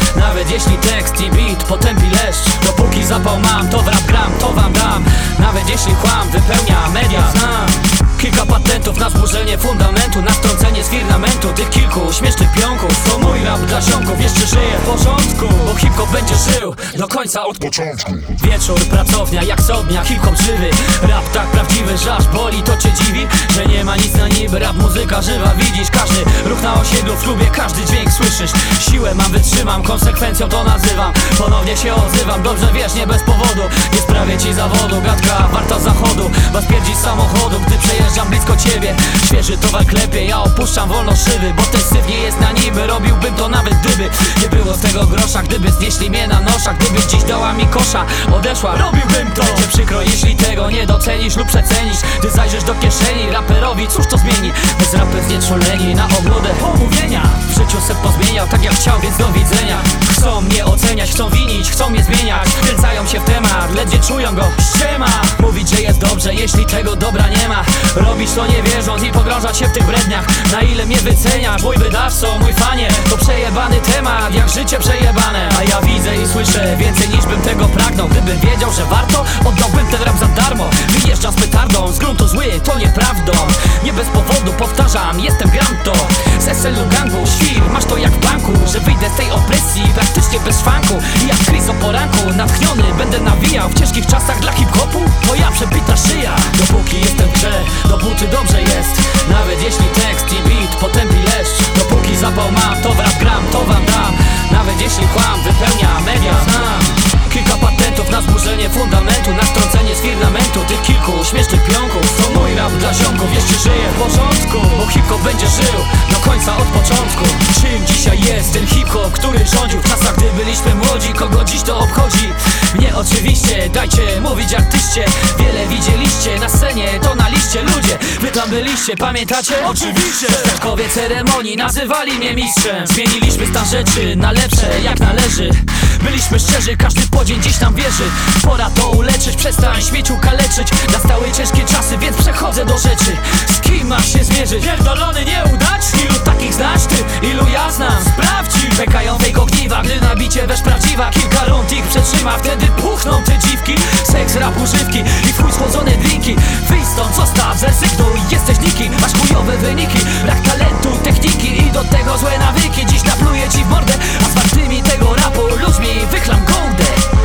Nawet jeśli tekst i beat potępi leszcz, dopóki zapał mam, to w rap gram, to wam dam. Nawet jeśli kłam wypełnia media, znam kilka patentów na zburzenie fundamentu, na strącenie z firmamentu tych kilku śmiesznych pionków. To mój rap dla ziomków, jeszcze żyje w porządku, bo hip-hop będzie żył do końca od początku. Wieczór, pracownia, jak sodnia, hip-hop żywy. Rap tak prawdziwy, że aż boli, to cię dziwi, że nie ma nic na niby. Rap muzyka żywa, widzisz każdy ruch na osiedlu, w klubie każdy dźwięk słyszysz. Siłę mam, wytrzymam, konsekwencją to nazywam. Ponownie się odzywam, dobrze wiesz, nie bez powodu. Nie sprawię ci zawodu, gadka warta zachodu. Was pierdzi z samochodu, gdy przejeżdżam blisko ciebie. Świeży towar klepie, ja opuszczam wolno szyby, bo ten syf nie jest na niby. Robiłbym to nawet gdyby nie było z tego grosza, gdyby znieśli mnie na nosza, gdyby dziś dała mi kosza, odeszła, robiłbym to. Będzie przykro, jeśli tego nie docenisz lub przecenisz. Gdy zajrzysz do kieszeni raperowi, cóż to zmieni? Bez rapy znieczuleni na obludę pomówienia. W życiu se pozmieniał tak jak chciał, więc do widzenia. Chcą mnie oceniać, chcą winić, chcą mnie zmieniać. Kręcają się w temat, ledwie czują go, ściema. Mówić, że jest dobrze, jeśli tego dobra nie ma. Robisz to nie wierząc i pogrążać się w tych bredniach. Na ile mnie wyceniasz, mój wydawco, mój fanie. To przejebany temat, jak życie przejebane. A ja widzę i słyszę więcej niż bym tego pragnął. Gdybym wiedział, że warto, oddałbym ten rap za darmo. Wyjeżdżam z petardą, z gruntu zły, to nieprawdą. Nie bez powodu powtarzam, jestem granto. Z SL-u gangu, świr, masz to jak w banku. Że wyjdę z tej opresji praktycznie bez szwanku. I jak Chris o poranku, natchniony będę nawijał. W ciężkich czasach dla hip-hopu, moja przebita szyja. Dopóki jestem w grze, dopóty dobrze jest. Nawet jeśli tekst i beat potępi leszcz, dopóki zapał mam, to w rap gram, to wam dam. Nawet jeśli kłam wypełnia media, znam kilka patentów na zburzenie fundamentu, na strącenie z firmamentu tych kilku śmiesznych pionków. To mój rap dla ziomków, jeszcze żyje w porządku, bo hip-hop będzie żył do końca od początku. Czym dzisiaj jest ten hip-hop, który rządził w czasach, gdy byliśmy młodzi? Kogo dziś to obchodzi? Mnie oczywiście, dajcie mówić artyście. Wiele widzieliście na scenie, to na liście ludzie. Wy tam byliście, pamiętacie? Oczywiście! Świadkowie ceremonii nazywali mnie mistrzem. Zmieniliśmy stan rzeczy na lepsze, jak należy. Byliśmy szczerzy, każdy podzień dziś nam wierzy. Pora to uleczyć, przestań śmieciu kaleczyć. Nastały ciężkie czasy, więc przechodzę do rzeczy. Z kim masz się zmierzyć? Pierdolony nieudacznik. Ilu takich znasz ty? Ilu ja znam? Sprawdź. Pękają tej ogniwa, gdy nabicie weź prawdziwa. Kilka rund ich przetrzyma, wtedy puchną te dziwki. Seks, rap, używki i w chuj schłodzone drinki. Wyjdź stąd, zostaw, zrezygnuj, jesteś nikim. Masz chujowe wyniki, brak talentu, techniki i do tego złe nawyki. Dziś napluję ci w mordę, a z wartymi tego rapu ludźmi wychlam gołdę.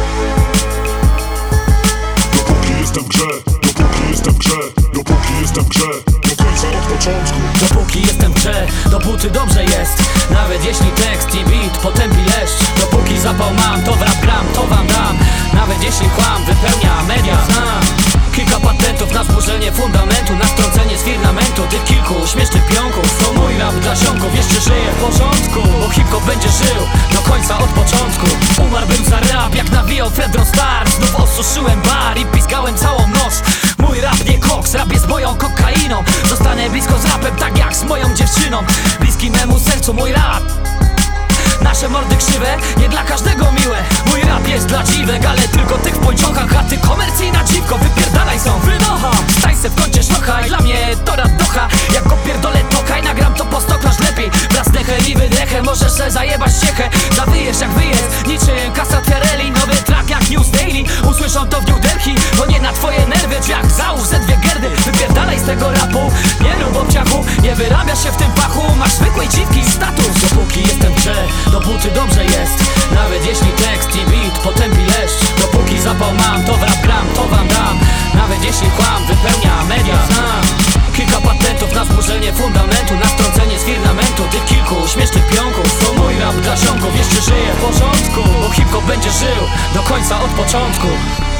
Dopóki jestem w grze, dopóki jestem w grze, dopóki jestem w grze, do końca od początku. Dopóki jestem w grze, dopóty dobrze jest. Nawet jeśli tekst i beat potępi leszcz, dopóki zapał mam, to w rap gram, to wam dam. Nawet jeśli kłam wypełnia media, znam kilka patentów na zburzenie fundamentu, na strącenie z firmamentu tych kilku śmiesznych pionków. To mój rap dla ziomków, jeszcze żyje w porządku, bo hip-hop będzie żył do końca od początku. Umarłbym za rap, jak nawijał Fredro Star. Znów osuszyłem bar i piskałem całą noc. Mój rap nie koks, rap jest moją kokainą. Zostanę blisko z rapem, tak jak z moją dziewczyną. Bliski memu sercu mój rap. Nasze mordy krzywe, nie dla każdego miłe. Mój rap jest dla dziwek, ale tylko tych w pończochach. A ty komercyjna dziwko, wypierdalaj są wynocha. Stań se w kącie szlocha i dla mnie to radocha. Jak go pierdolę toka i nagram to po stoklasz lepiej. Wraz dechem i wydechem możesz se zajebać ciechę. Zawyjesz jak wyjest, niczym Kasa Fiarelli. Nowy track jak News Daily, usłyszą to w New Delhi. To nie na twoje nerwy, drzwiach załóż ze dwie gerdy. Wypierdalaj z tego rapu, nie rób obciachu. Nie wyrabiasz się w tym pachu, masz zwykłej dziwki status. Dopóki jestem w grze, dopóty dobrze jest. Nawet jeśli tekst i beat potępi leszcz, dopóki zapał mam, to w rap gram, to wam dam. Nawet jeśli kłam wypełnia media, znam kilka patentów na zburzenie fundamentu, na strącenie z firmamentu tych kilku śmiesznych pionków. To mój rap dla ziomków, jeszcze żyje w porządku, bo hip-hop będzie żył do końca od początku.